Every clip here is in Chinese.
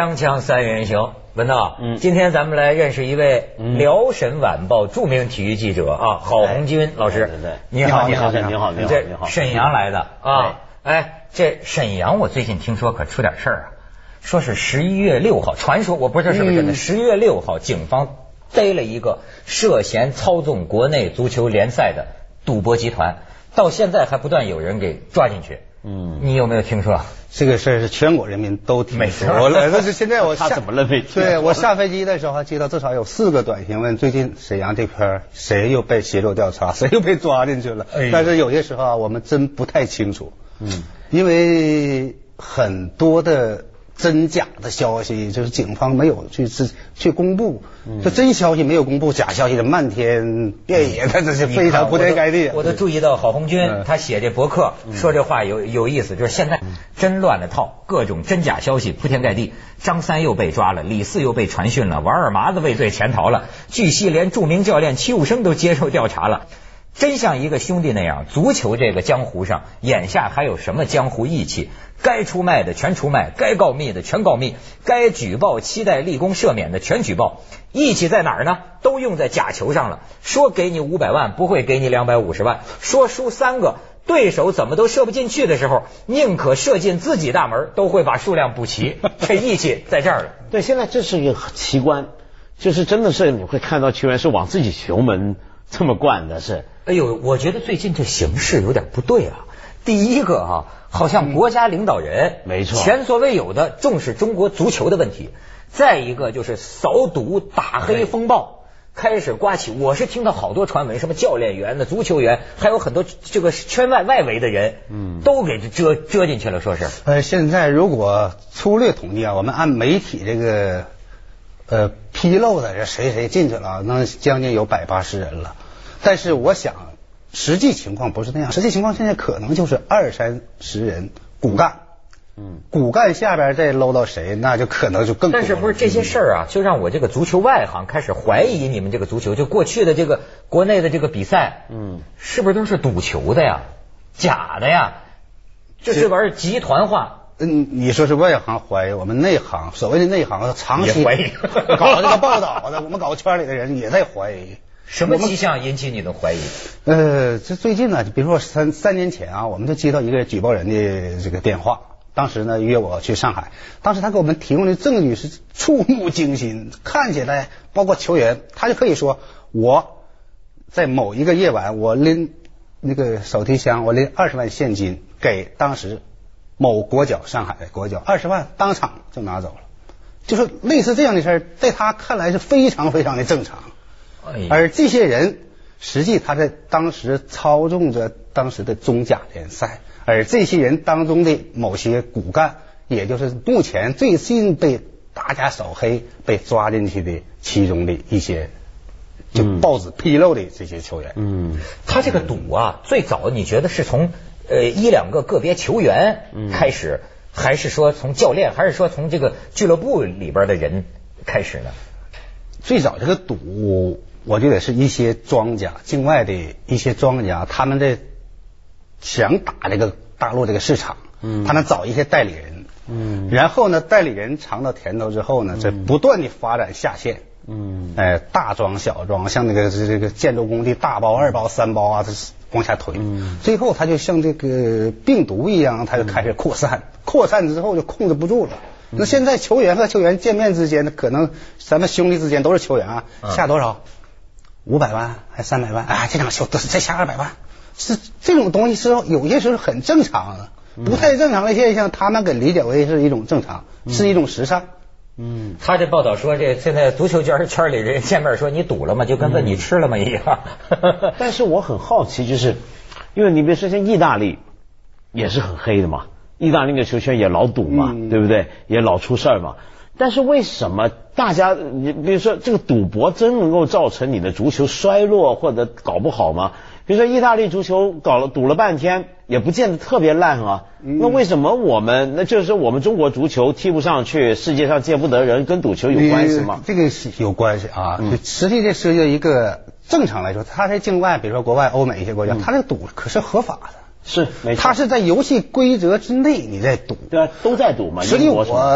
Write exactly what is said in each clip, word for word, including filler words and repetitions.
锵锵三人行，文道， 嗯， 今天咱们来认识一位辽沈晚报著名体育记者啊，郝红军老师。 对对对， 你好， 你好，你好，你好，你好，你好。 沈阳来的啊，哎，这沈阳我最近听说可出点事儿啊，说是十一月六号，传说我不知道是不是真的，十一月六号警方逮了一个涉嫌操纵国内足球联赛的赌博集团，到现在还不断有人给抓进去。嗯，你有没有听说？ 这个事儿是全国人民都听说了，但是现在我他怎么了没听？ 对我下飞机的时候还接到至少有四个短信问，最近沈阳这片谁又被协助调查，谁又被抓进去了？哎、但是有些时候啊，我们真不太清楚，嗯，因为很多的真假的消息，就是警方没有去去公布，这真消息没有公布，假消息的漫天遍野，那这是非常铺天盖地。 我都注意到郝红军他写这博客说这话有有意思，就是现在真乱了套，各种真假消息铺天盖地。张三又被抓了，李四又被传讯了，王二麻子畏罪潜逃了，据悉连著名教练戚务生都接受调查了。真像一个兄弟那样，足球这个江湖上，眼下还有什么江湖义气？该出卖的全出卖，该告密的全告密，该举报期待立功赦免的全举报。义气在哪儿呢？都用在假球上了。说给你五百万，不会给你两百五十万；说输三个，对手怎么都射不进去的时候，宁可射进自己大门，都会把数量补齐。这义气在这儿了。 对，现在这是一个奇观，就是真的是你会看到球员是往自己球门这么灌的，是。 哎呦，我觉得最近这形势有点不对啊。第一个啊，好像国家领导人、 嗯、没错， 前所未有的重视中国足球的问题。再一个就是扫赌打黑风暴开始刮起，我是听到好多传闻，什么教练员的、足球员，还有很多这个圈外外围的人，嗯，都给遮遮进去了，说是。 呃，现在如果粗略统计啊，我们按媒体这个呃披露的谁谁进去了，那将近有百八十人了。但是我想，实际情况不是那样。实际情况现在可能就是二三十人骨干，嗯，骨干下边再搂到谁，那就可能就更。 但是不是这些事儿啊，就让我这个足球外行开始怀疑你们这个足球，就过去的这个国内的这个比赛，嗯，是不是都是赌球的呀？假的呀？这是玩集团化。 嗯，你说是外行怀疑，我们内行，所谓的内行，长期怀疑搞这个报道的，我们搞圈里的人也在怀疑。 什么迹象引起你的怀疑？ 呃，这最近呢，比如说三三年前啊，我们就接到一个举报人的这个电话，当时呢约我去上海，当时他给我们提供的证据是触目惊心，看起来包括球员，他就可以说我在某一个夜晚，我拎那个手提箱，我拎二十万现金给当时某国脚，上海的国脚，二十万当场就拿走了，就是类似这样的事儿，在他看来是非常非常的正常。而这些人实际他在当时操纵着当时的中甲联赛，而这些人当中的某些骨干，也就是目前最近被大家扫黑被抓进去的其中的一些就报纸披露的这些球员。嗯， 他这个赌啊，最早你觉得是从呃一两个个别球员开始，嗯、还是说从教练，还是说从这个俱乐部里边的人开始呢？ 最早这个赌，我觉得是一些庄家，境外的一些庄家，他们在想打这个大陆这个市场，嗯，他们找一些代理人，嗯，然后呢，代理人尝到甜头之后呢，这不断的发展下线，嗯，哎、呃，大庄小庄，像那个这个建筑工地大包、二包、三包啊，这是往下推，嗯，最后他就像这个病毒一样，他就开始扩散，嗯、扩散之后就控制不住了。那现在球员和球员见面之间呢，可能咱们兄弟之间都是球员啊，下多少？五百万还三百万？啊，这场球再下二百万，是这种东西是有些时候很正常的，不太正常的现象，他们给理解为是一种正常，是一种时尚。 嗯，他这报道说，这现在足球圈圈里人见面说你赌了吗？就跟问你吃了吗一样。 但是我很好奇，就是因为你比如说像意大利也是很黑的嘛。意大利的球圈也老赌嘛，嗯、对不对？也老出事儿嘛。但是为什么大家，你比如说这个赌博真能够造成你的足球衰落或者搞不好吗？比如说意大利足球搞了赌了半天，也不见得特别烂啊。嗯、那为什么我们，那就是我们中国足球踢不上去，世界上见不得人，跟赌球有关系吗？ 这个是有关系啊。嗯、实际这涉及一个正常来说，他在境外，比如说国外欧美一些国家，嗯、他这个赌可是合法的。 是，没错， 他是在游戏规则之内你在赌， 对啊，都在赌嘛。 实际我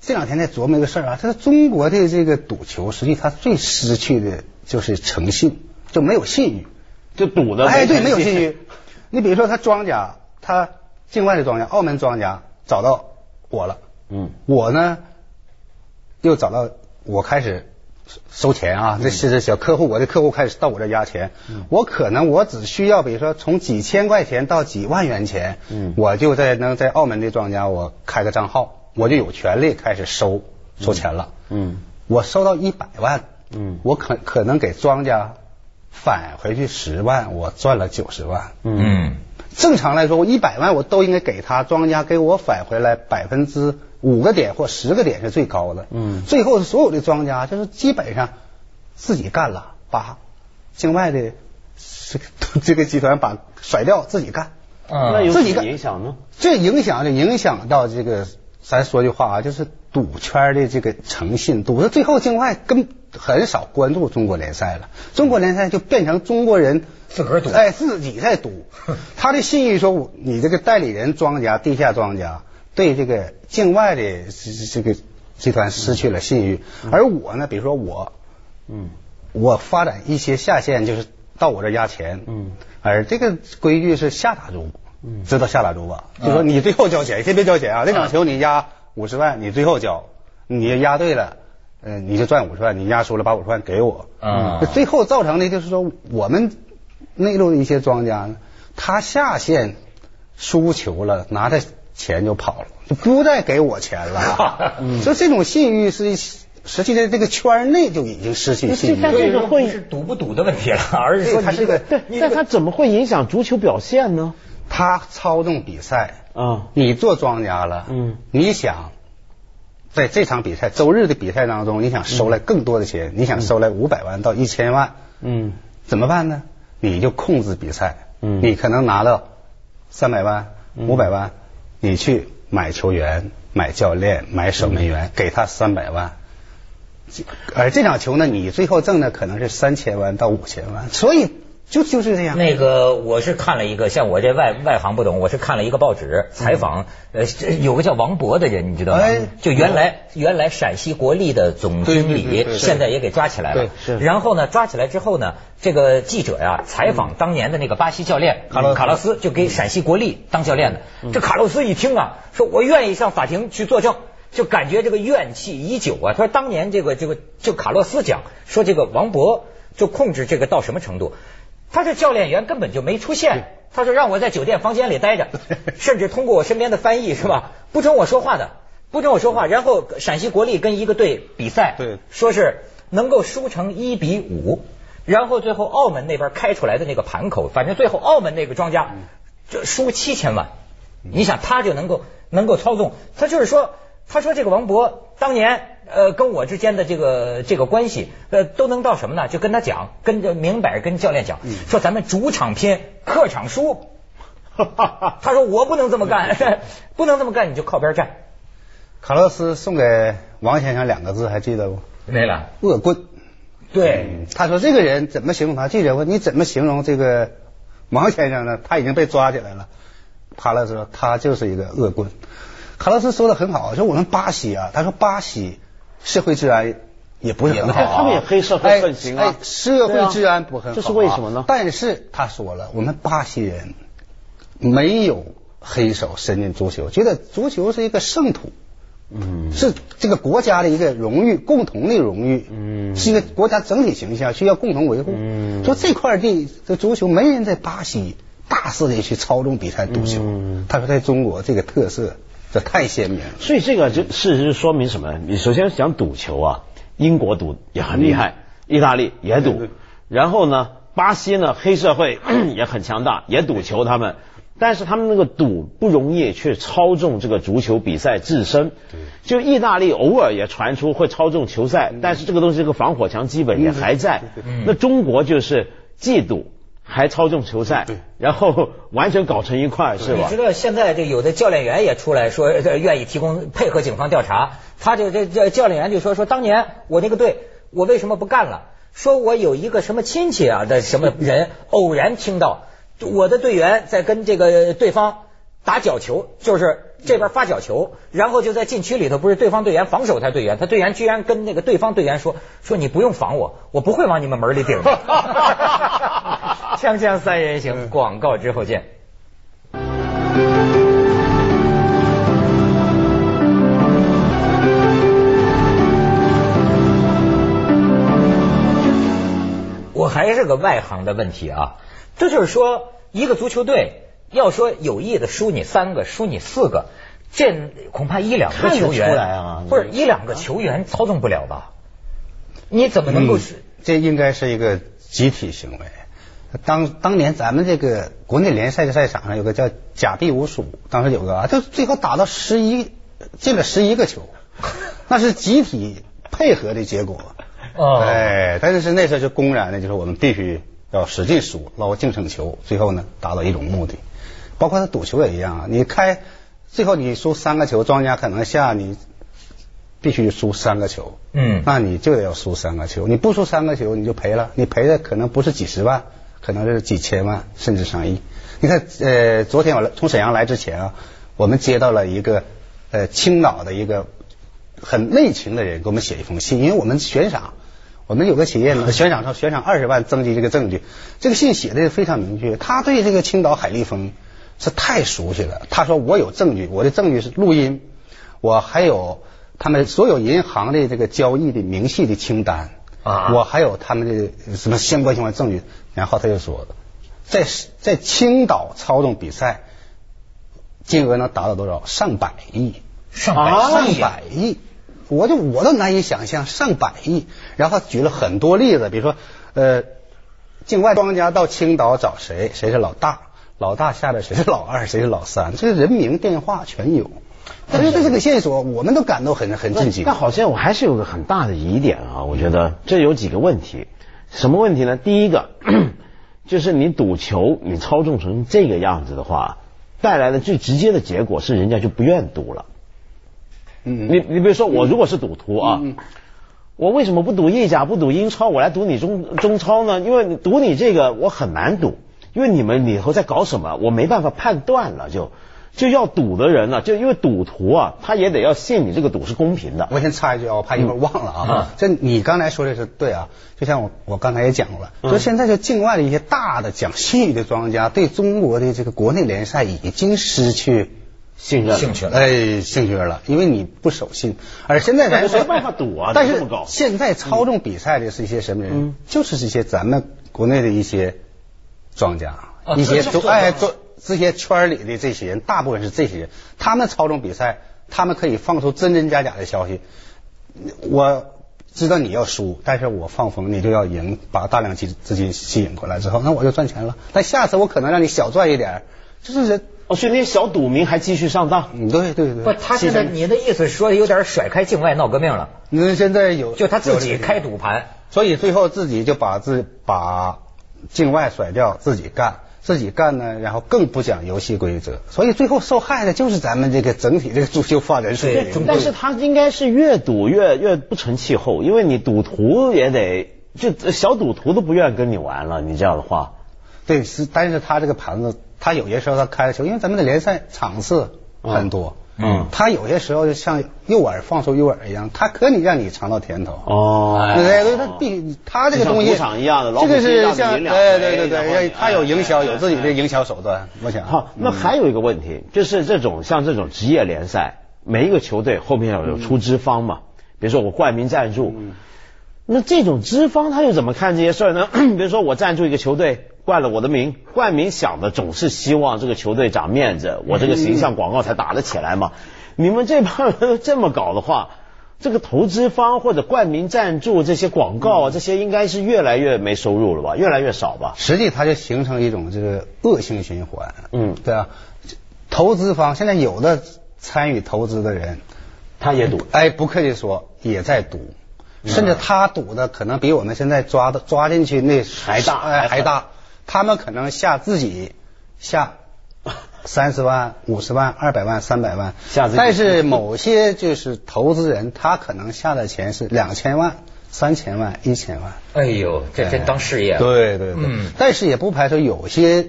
这两天在琢磨一个事儿啊，他说中国的这个赌球，实际它最失去的就是诚信，就没有信誉， 就赌的。 哎，对，没有信誉。你比如说他庄家，他境外的庄家，澳门庄家找到我了，嗯，我呢又找到我开始收钱啊，这是小客户，我的客户开始到我这压钱，嗯，我可能我只需要比如说从几千块钱到几万元钱，嗯，我就在能在澳门的庄家我开个账号，我就有权利开始收收钱了，嗯，我收到一百万，嗯，我可可能给庄家返回去十万，我赚了九十万，嗯，正常来说我一百万我都应该给他，庄家给我返回来百分之五个点或十个点是最高的，嗯，最后所有的庄家就是基本上自己干了，把境外的这个这个集团把甩掉，自己干， 嗯，那有什么影响呢？ 这影响就影响到这个，咱说句话啊，就是赌圈的这个诚信，赌到最后境外跟很少关注中国联赛了，中国联赛就变成中国人自个儿赌， 哎，自己在赌，他的信誉说你这个代理人庄家、地下庄家。对这个境外的这个集团失去了信誉，嗯，而我呢，比如说我，嗯，我发展一些下线，就是到我这压钱，嗯，而这个规矩是下打注，嗯，知道下打注吧？嗯，就说你最后交钱，先别交钱啊，这场球你压五十万，你最后交，你压对了，嗯，呃，你就赚五十万，你压输了把五十万给我，嗯，最后造成的就是说我们内陆的一些庄家呢，他下线输球了，拿着钱就跑了，就不再给我钱了。嗯，所以这种信誉是实际在这个圈内就已经失去信誉。 但这个会是赌不赌的问题了，而是说他这个，对，但他怎么会影响足球表现呢？ 他操纵比赛啊，你做庄家了，嗯，你想在这场比赛周日的比赛当中，你想收来更多的钱，嗯，你想收来五百万到一千万，嗯，怎么办呢？你就控制比赛，嗯，你可能拿到三百万、五百万。你去买球员、买教练、买守门员，给他三百万，而这场球呢，你最后挣的可能是三千万到五千万，所以就就是这样。 那个我是看了一个，像我这外外行不懂，我是看了一个报纸采访，呃，有个叫王博的人，你知道吗？哎，就原来原来陕西国力的总经理，现在也给抓起来了。是。然后呢，抓起来之后呢，这个记者呀采访当年的那个巴西教练卡洛卡洛斯，就给陕西国力当教练的。这卡洛斯一听啊，说我愿意上法庭去作证。就感觉这个怨气已久啊！他说当年这个这个就卡洛斯讲说这个王博就控制这个到什么程度？他这教练员根本就没出现，他说让我在酒店房间里待着，甚至通过我身边的翻译是吧，不准我说话的，不准我说话。然后陕西国力跟一个队比赛，对，说是能够输成一比五，然后最后澳门那边开出来的那个盘口，反正最后澳门那个庄家就输七千万。你想他就能够能够操纵，他就是说。他说这个王博当年呃跟我之间的这个这个关系呃都能到什么呢？就跟他讲，跟着明摆跟教练讲，说咱们主场拼，客场输。他说我不能这么干，不能这么干，你就靠边站。 卡洛斯送给王先生两个字，还记得不？ 没了。 恶棍。对，嗯，他说这个人怎么形容他？记者问你怎么形容这个王先生呢？他已经被抓起来了。卡洛斯说他就是一个恶棍。卡洛斯说的很好，说我们巴西啊，他说巴西社会治安也不是很好， 他们也黑社会盛行啊， 哎，社会治安不很好， 这是为什么呢？ 但是他说了，我们巴西人没有黑手伸进足球，觉得足球是一个圣土，嗯，是这个国家的一个荣誉，共同的荣誉，嗯，是一个国家整体形象需要共同维护。嗯，说这块地这足球没人在巴西大肆的去操纵比赛赌球，嗯，他说在中国这个特色。这太鲜明了， 所以这个就事实说明什么？你首先讲赌球啊，英国赌也很厉害，嗯，意大利也赌，对对对，然后呢，巴西呢黑社会也很强大，也赌球他们，但是他们那个赌不容易去操纵这个足球比赛自身。就意大利偶尔也传出会操纵球赛，嗯，但是这个东西这个防火墙基本也还在。嗯，对对对，那中国就是既赌。还操纵球赛，然后完全搞成一块，是吧？ 你知道现在这有的教练员也出来说，愿意提供配合警方调查。他就这这教练员就说说，当年我那个队，我为什么不干了？说我有一个什么亲戚啊的什么人，偶然听到我的队员在跟这个对方打角球，就是这边发角球，然后就在禁区里头，不是对方队员防守他队员，他队员居然跟那个对方队员说说你不用防我，我不会往你们门里顶的。锵锵三人行，广告之后见。我还是个外行的问题啊，这就是说一个足球队要说有意的输你三个输你四个，这恐怕一两个球员啊， 不是一两个球员操纵不了吧？你怎么能够是、 嗯？这应该是一个集体行为。当当年咱们这个国内联赛的赛场上有个叫假币五鼠，当时有个啊，就最后打到十一进了十一个球，那是集体配合的结果。 哦， 哎，但是那时候就公然的，就是我们必须要使劲输，捞净胜球，最后呢达到一种目的。包括他赌球也一样啊，你开最后你输三个球，庄家可能下你必须输三个球， 嗯， 那你就得要输三个球，你不输三个球你就赔了，你赔的可能不是几十万，可能是几千万甚至上亿。你看，呃，昨天我从沈阳来之前啊，我们接到了一个呃青岛的一个很内情的人给我们写一封信，因为我们悬赏。我们有个企业呢，悬赏说悬赏二十万征集这个证据，这个信写的非常明确，他对这个青岛海利丰是太熟悉了。他说我有证据，我的证据是录音，我还有他们所有银行的这个交易的明细的清单啊，我还有他们的什么相关相关证据。然后他就说，在在青岛操纵比赛，金额能达到多少？上百亿， 上百亿， 上百亿。我就我都难以想象上百亿，然后举了很多例子，比如说呃，境外庄家到青岛找谁，谁是老大，老大下边谁是老二，谁是老三，这个人名电话全有。但是对这个线索，我们都感到很很震惊。 但好像我还是有个很大的疑点啊，我觉得这有几个问题。什么问题呢？第一个就是你赌球，你操纵成这个样子的话，带来的最直接的结果是人家就不愿赌了。 嗯， 你你比如说我如果是赌徒啊， 嗯、 我为什么不赌意甲不赌英超，我来赌你中中超呢？因为赌你这个我很难赌，因为你们里头在搞什么，我没办法判断了，就就要赌的人呢、啊，就因为赌徒啊，他也得要信你这个赌是公平的。 我先插一句啊，我怕一会儿忘了啊。嗯、这你刚才说的是对啊，就像我我刚才也讲了，就现在就境外的一些大的讲信誉的庄家，对中国的这个国内联赛已经失去。 信任兴趣了， 哎，兴趣了，因为你不守信，而现在咱没办法赌啊。 但是现在操纵比赛的是一些什么人？嗯、就是这些咱们国内的一些庄家，啊、一些都哎做这些圈里的这些人，大部分是这些人，他们操纵比赛，他们可以放出真真假假的消息。我知道你要输，但是我放风，你就要赢，把大量资资金吸引过来之后，那我就赚钱了。但下次我可能让你小赚一点，就是人。 哦，所以那些小赌民还继续上当？ 嗯，对对对。 不，他现在你的意思说有点甩开境外闹革命了？ 那现在有， 就他自己开赌盘， 所以最后自己就把自把境外甩掉，自己干，自己干呢，然后更不讲游戏规则，所以最后受害的就是咱们这个整体这个足球发展水平。 但是他应该是越赌越越不成气候，因为你赌徒也得就小赌徒都不愿意跟你玩了，你这样的话。 对，是，但是他这个盘子，他有些时候他开的球，因为咱们的联赛场次很多，嗯，他有些时候就像诱饵放出诱饵一样，他可以让你尝到甜头。 哦， 对对，他必他这个东西， 像赌场一样的， 这个是像对对对对，他有营销，有自己的营销手段。我想， 好，那还有一个问题，就是这种像这种职业联赛，每一个球队后面要有出资方嘛，比如说我冠名赞助。那这种资方他又怎么看这些事儿呢？比如说我赞助一个球队，冠了我的名，冠名想的总是希望这个球队长面子，我这个形象广告才打得起来嘛。你们这帮人这么搞的话，这个投资方或者冠名赞助这些广告啊，这些应该是越来越没收入了吧，越来越少吧。 实际它就形成一种这个恶性循环。 嗯， 对啊，投资方现在有的参与投资的人， 他也赌， 哎，不客气说也在赌。甚至他赌的可能比我们现在抓的抓进去那还大， 哎还大。他们可能下自己下三十万、五十万、二百万、三百万， 下自己。 但是某些就是投资人，他可能下的钱是两千万、三千万、一千万。 哎呦，这真当事业了。 对对对。嗯。但是也不排除有些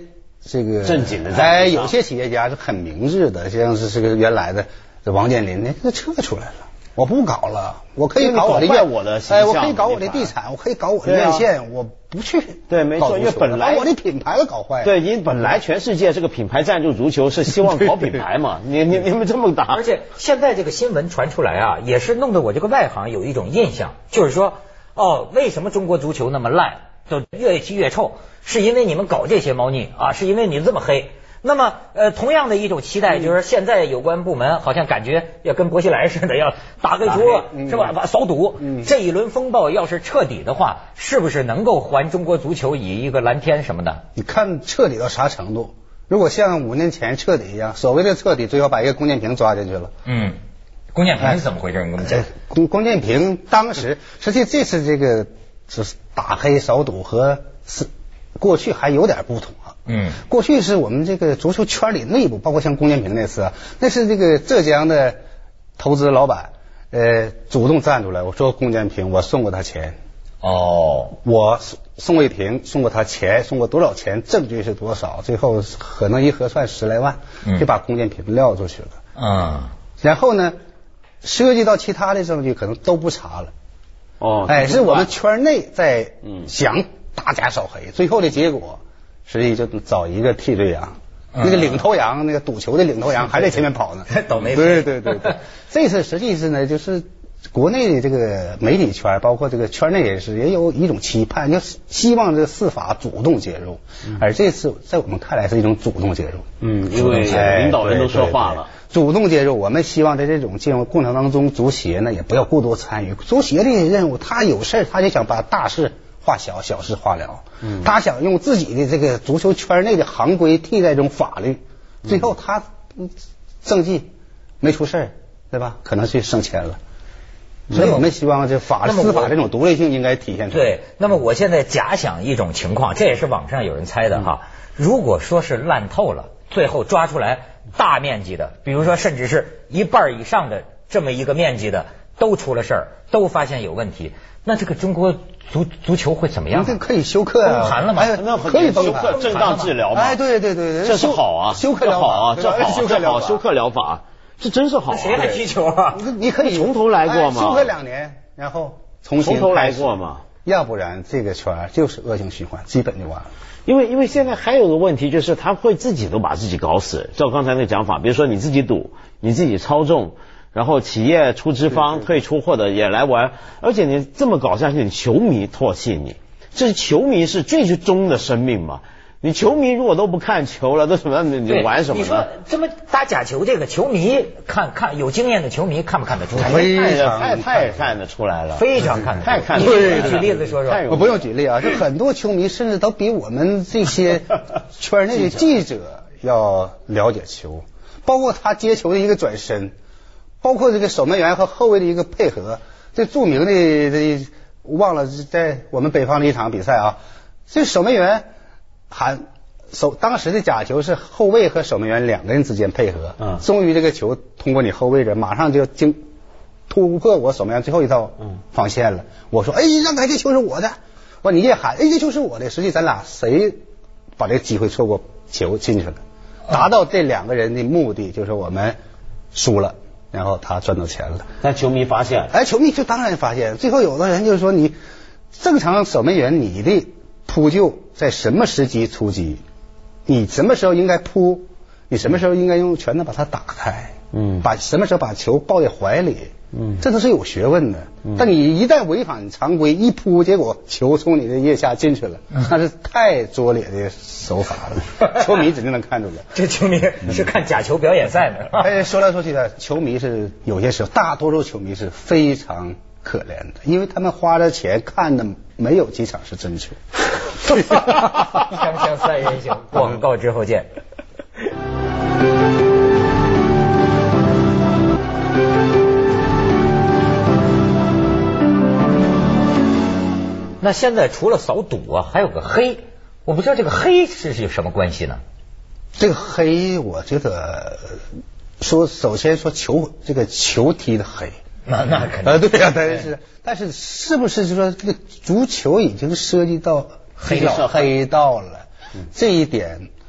这个正经的在哎，有些企业家是很明智的，像是这个原来的这王健林，那个撤出来了。我不搞了，我可以搞我的院，我的哎，我可以搞我的地产，我可以搞我的院线，啊、我不去。 对，没错，因为本来把我的品牌都搞坏了。 对，因为本来全世界这个品牌赞助足球是希望搞品牌嘛，你你你们这么打。 而且现在这个新闻传出来啊，也是弄得我这个外行有一种印象，就是说，哦，为什么中国足球那么烂，就越踢越臭，是因为你们搞这些猫腻啊，是因为你这么黑。那么，呃，同样的一种期待，就是现在有关部门好像感觉要跟薄熙来似的，要打个桌，是吧？把扫赌。这一轮风暴要是彻底的话，是不是能够还中国足球以一个蓝天什么的？ 你看彻底到啥程度？如果像五年前彻底一样，所谓的彻底，最后把一个龚建平抓进去了。 嗯，龚建平是怎么回事？你给我们讲。 龚龚建平当时，实际这次这个是打黑扫赌和是过去还有点不同。 嗯， 过去是我们这个足球圈里内部，包括像龚建平那次啊，那是这个浙江的投资老板，呃，主动站出来，我说龚建平，我送过他钱。 哦， 我宋卫平送过他钱，送过多少钱，证据是多少，最后可能一核算十来万，就把龚建平撂出去了。 嗯， 然后呢，涉及到其他的证据可能都不查了。 哦， 哎，是我们圈内在想大家扫黑，最后的结果。实际就找一个替罪羊，那个领头羊，那个赌球的领头羊还在前面跑呢， 倒霉。 对对对对，这次实际是呢，就是国内的这个媒体圈，包括这个圈内人士，也有一种期盼，就希望这个司法主动介入，而这次在我们看来是一种主动介入。 嗯，因为领导人都说话了， 主动介入。我们希望在这种介入过程当中，足协呢也不要过多参与。足协的任务，他有事他就想把大事化小，小事化了。嗯，他想用自己的这个足球圈内的行规替代这种法律，最后他政绩没出事，对吧？可能去升迁了。所以我们希望这法司法这种独立性应该体现出来。 对，那么我现在假想一种情况，这也是网上有人猜的哈。嗯、如果说是烂透了，最后抓出来大面积的，比如说甚至是一半以上的这么一个面积的都出了事儿，都发现有问题，那这个中国足足球会怎么样？ 这可以休克啊， 崩盘了嘛？ 哎，那可以休克，正当治疗嘛？ 哎，对对对对， 这是好啊， 休克疗法啊，这好， 休克疗法，休克疗法。这真是好， 谁还踢球啊？ 你可以从头来过吗？ 休克两年，然后重新从头来过嘛？ 要不然这个圈就是恶性循环，基本就完了。 因为因为现在还有个问题，就是他会自己都把自己搞死。照刚才那讲法，比如说你自己赌，你自己操纵，然后企业出资方退出或者也来玩，而且你这么搞下去，你球迷唾弃你，这是球迷是最终的生命嘛？你球迷如果都不看球了，都什么你玩什么呢？ 你说这么打假球，这个球迷看看有经验的球迷看不看得出来？ 非常太太看得出来了， 非常看得出来。 太看得出来。 你举例子说说。 我不用举例啊，就很多球迷甚至都比我们这些圈内的记者要了解球，包括他接球的一个转身，包括这个守门员和后卫的一个配合。这著名的这忘了在我们北方的一场比赛啊，这守门员。喊守当时的假球是后卫和守门员两个人之间配合，嗯，终于这个球通过你后卫这马上就经突破我守门员最后一道防线了。嗯、我说，哎，让开这球是我的，我你也喊，哎，这球是我的。实际咱俩谁把这个机会错过，球进去了，达到这两个人的目的就是我们输了，然后他赚到钱了。 但球迷发现， 哎，球迷就当然发现，最后有的人就是说，你正常守门员你的扑救在什么时机出击？你什么时候应该扑？你什么时候应该用拳头把它打开？嗯，把什么时候把球抱在怀里？嗯，这都是有学问的。嗯、但你一旦违反常规，一扑，结果球从你的腋下进去了，嗯、那是太拙劣的手法了。球迷指定能看出来。 这球迷是看假球表演赛的。 哎，说来说去的，球迷是有些时候，大多数球迷是非常可怜的，因为他们花了钱看的没有几场是真球。 锵锵三人行，广告之后见。那现在除了扫赌啊，还有个黑，我不知道这个黑是有什么关系呢？ 这个黑，我觉得说，首先说球这个球踢的黑。 那那肯定啊，对呀、啊，但是但是是不是就说这个足球已经涉及到黑道黑道了？嗯、这一点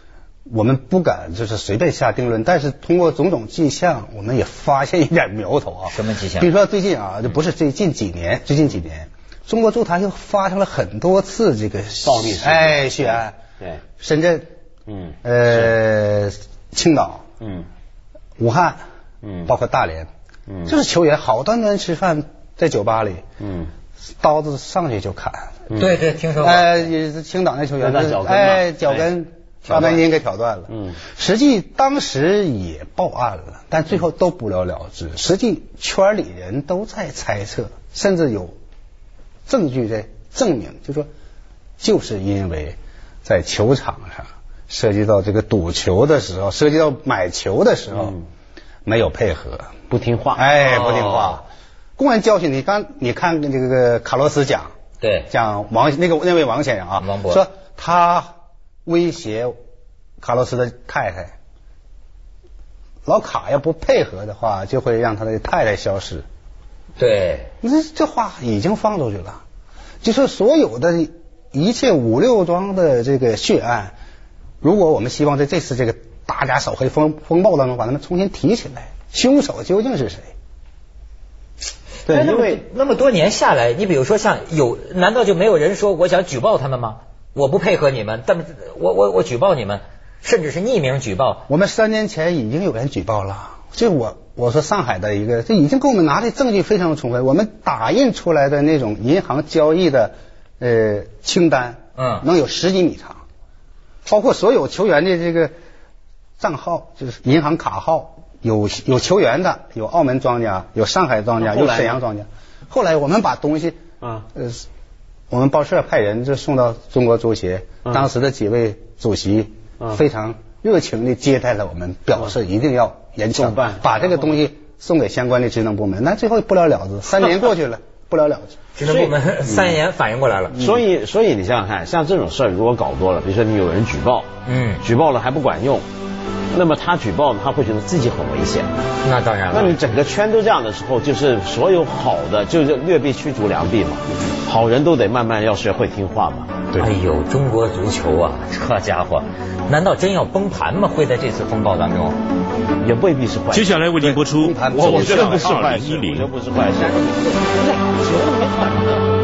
我们不敢就是随便下定论，但是通过种种迹象，我们也发现一点苗头啊。 什么迹象？ 比如说最近啊，就不是最近几年，最近几年，中国足坛又发生了很多次这个暴力事件， 哎，血案。 对， 深圳， 嗯， 呃，青岛， 嗯， 武汉， 嗯， 包括大连， 嗯， 就是球员好端端吃饭在酒吧里， 嗯， 刀子上去就砍。 对对，听说过。 哎，也是青岛那球员，哎，脚跟大半筋给挑断了。嗯，实际当时也报案了，但最后都不了了之。实际圈里人都在猜测，甚至有证据在证明，就说就是因为在球场上涉及到这个赌球的时候，涉及到买球的时候，没有配合， 不听话， 哎，不听话，公然教训你。刚你看这个卡洛斯讲。 对， 讲王那个那位王先生啊， 王博说他威胁卡洛斯的太太，老卡要不配合的话，就会让他的太太消失。 对， 这这话已经放出去了，就说所有的一切五六桩的这个血案，如果我们希望在这次这个大家扫黑风风暴当中把他们重新提起来，凶手究竟是谁？ 对，因为那么多年下来，你比如说像有，难道就没有人说我想举报他们吗？我不配合你们，但我我我举报你们，甚至是匿名举报。 我们三年前已经有人举报了，就我我说上海的一个，这已经给我们拿的证据非常充分，我们打印出来的那种银行交易的呃清单， 嗯， 能有十几米长，包括所有球员的这个账号，就是银行卡号。有有球员的，有澳门庄家，有上海庄家，有沈阳庄家。后来我们把东西，啊，呃，我们报社派人就送到中国足协，嗯、当时的几位主席、嗯、非常热情的接待了我们，表示一定要严惩办，把这个东西送给相关的职能部门。那最后不了了之，三年过去了，不了了之。 职能部门三年反应过来了。 嗯、所以，所以你想想看，像这种事儿如果搞多了，比如说你有人举报， 嗯， 举报了还不管用。那么他举报，他会觉得自己很危险。 那当然了。 那你整个圈都这样的时候，就是所有好的，就是劣币驱逐良币嘛。好人都得慢慢要学会听话嘛。 对。哎呦，中国足球啊，这家伙，难道真要崩盘吗？会在这次风暴当中？ 也未必是坏事。 接下来为您播出， 我我觉得不是坏事， 我觉得不是坏事。不是，球没